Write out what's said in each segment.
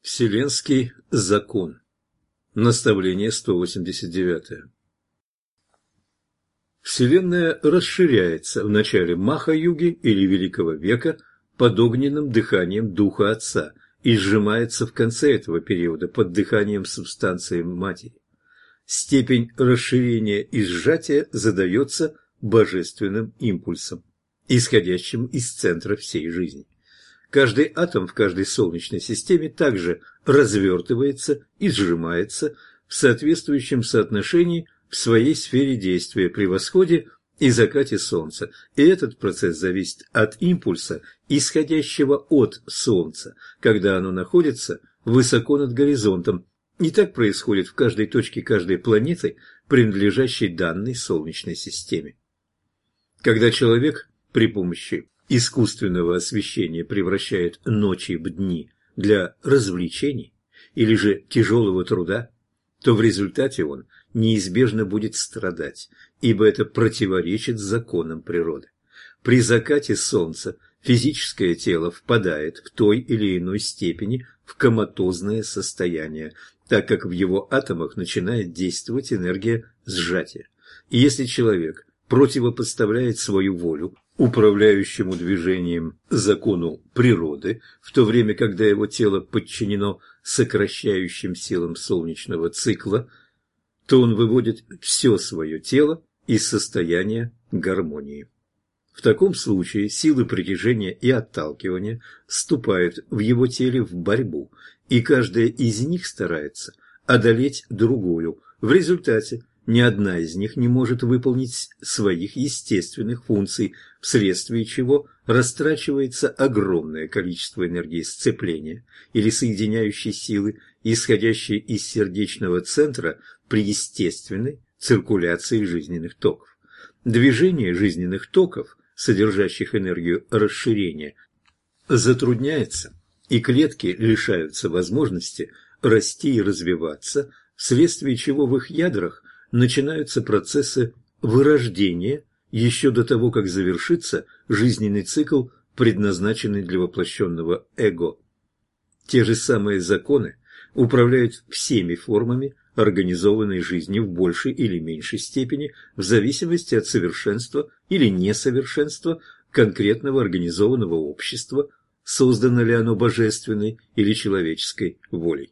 Вселенский закон. Наставление 189. Вселенная расширяется в начале Маха-юги или Великого века под огненным дыханием Духа Отца и сжимается в конце этого периода под дыханием субстанции Матери. Степень расширения и сжатия задается божественным импульсом, исходящим из центра всей жизни. Каждый атом в каждой Солнечной системе также развертывается и сжимается в соответствующем соотношении в своей сфере действия при восходе и закате Солнца, и этот процесс зависит от импульса, исходящего от Солнца, когда оно находится высоко над горизонтом, и так происходит в каждой точке каждой планеты, принадлежащей данной Солнечной системе. Когда человек при помощи искусственного освещения превращает ночи в дни для развлечений или же тяжелого труда, то в результате он неизбежно будет страдать, ибо это противоречит законам природы. При закате Солнца физическое тело впадает в той или иной степени в коматозное состояние, так как в его атомах начинает действовать энергия сжатия. И если человек противопоставляет свою волю управляющему движением закону природы, в то время, когда его тело подчинено сокращающим силам солнечного цикла, то он выводит все свое тело из состояния гармонии. В таком случае силы притяжения и отталкивания вступают в его теле в борьбу, и каждая из них старается одолеть другую. В результате ни одна из них не может выполнить своих естественных функций, вследствие чего растрачивается огромное количество энергии сцепления или соединяющей силы, исходящей из сердечного центра при естественной циркуляции жизненных токов. Движение жизненных токов, содержащих энергию расширения, затрудняется, и клетки лишаются возможности расти и развиваться, вследствие чего в их ядрах начинаются процессы вырождения еще до того, как завершится жизненный цикл, предназначенный для воплощенного эго. Те же самые законы управляют всеми формами организованной жизни в большей или меньшей степени в зависимости от совершенства или несовершенства конкретного организованного общества, создано ли оно божественной или человеческой волей.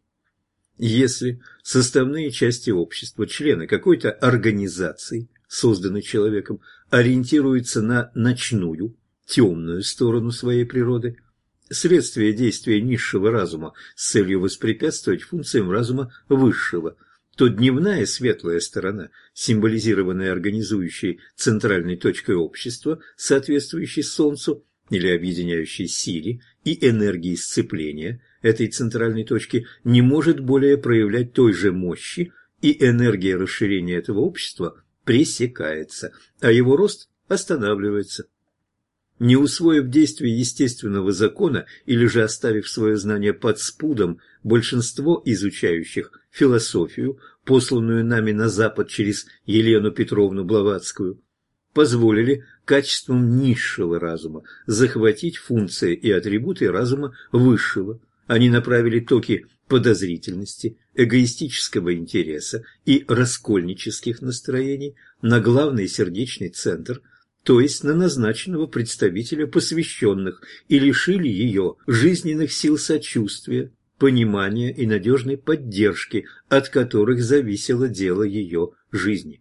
Если составные части общества, члены какой-то организации, созданной человеком, ориентируются на ночную, темную сторону своей природы, следствие действия низшего разума с целью воспрепятствовать функциям разума высшего, то дневная светлая сторона, символизированная организующей центральной точкой общества, соответствующей Солнцу, или объединяющей силе и энергии сцепления этой центральной точки, не может более проявлять той же мощи, и энергия расширения этого общества пресекается, а его рост останавливается. Не усвоив действие естественного закона или же оставив свое знание под спудом, большинство изучающих философию, посланную нами на Запад через Елену Петровну Блаватскую, позволили качествам низшего разума захватить функции и атрибуты разума высшего. Они направили токи подозрительности, эгоистического интереса и раскольнических настроений на главный сердечный центр, то есть на назначенного представителя посвященных, и лишили ее жизненных сил сочувствия, понимания и надежной поддержки, от которых зависело дело ее жизни.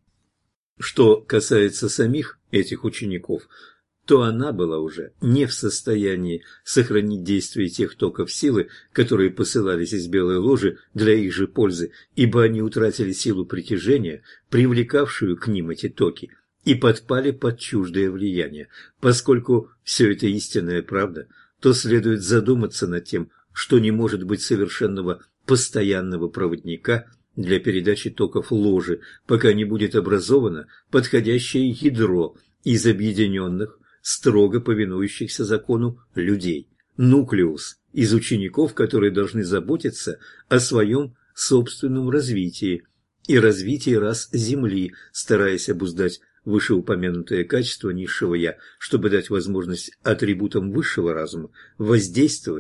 Что касается самих этих учеников, то она была уже не в состоянии сохранить действие тех токов силы, которые посылались из белой ложи для их же пользы, ибо они утратили силу притяжения, привлекавшую к ним эти токи, и подпали под чуждое влияние. Поскольку все это истинная правда, то следует задуматься над тем, что не может быть совершенного постоянного проводника для передачи токов ложи, пока не будет образовано подходящее ядро из объединенных, строго повинующихся закону людей, нуклеус из учеников, которые должны заботиться о своем собственном развитии и развитии рас Земли, стараясь обуздать вышеупомянутое качество низшего «я», чтобы дать возможность атрибутам высшего разума воздействовать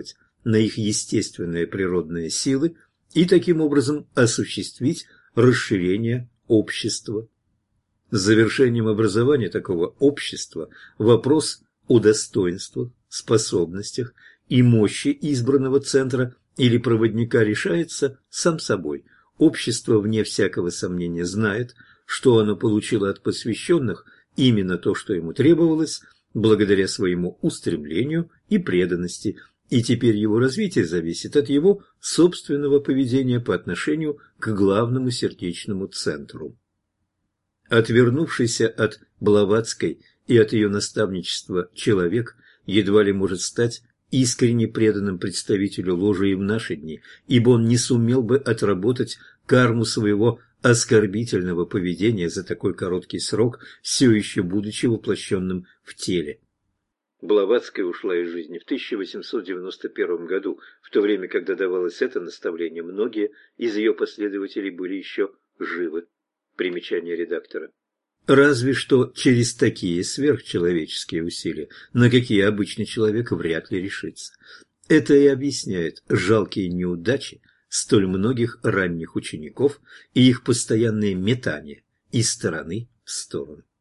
на их естественные природные силы и таким образом осуществить расширение общества. С завершением образования такого общества вопрос о достоинствах, способностях и мощи избранного центра или проводника решается сам собой. Общество, вне всякого сомнения, знает, что оно получило от посвященных именно то, что ему требовалось, благодаря своему устремлению и преданности, и теперь его развитие зависит от его собственного поведения по отношению к главному сердечному центру. Отвернувшийся от Блаватской и от ее наставничества человек едва ли может стать искренне преданным представителю ложи и в наши дни, ибо он не сумел бы отработать карму своего оскорбительного поведения за такой короткий срок, все еще будучи воплощенным в теле. Блаватская ушла из жизни в 1891 году, в то время, когда давалось это наставление, многие из ее последователей были еще живы. Примечание редактора. Разве что через такие сверхчеловеческие усилия, на какие обычный человек вряд ли решится. Это и объясняет жалкие неудачи столь многих ранних учеников и их постоянные метания из стороны в сторону.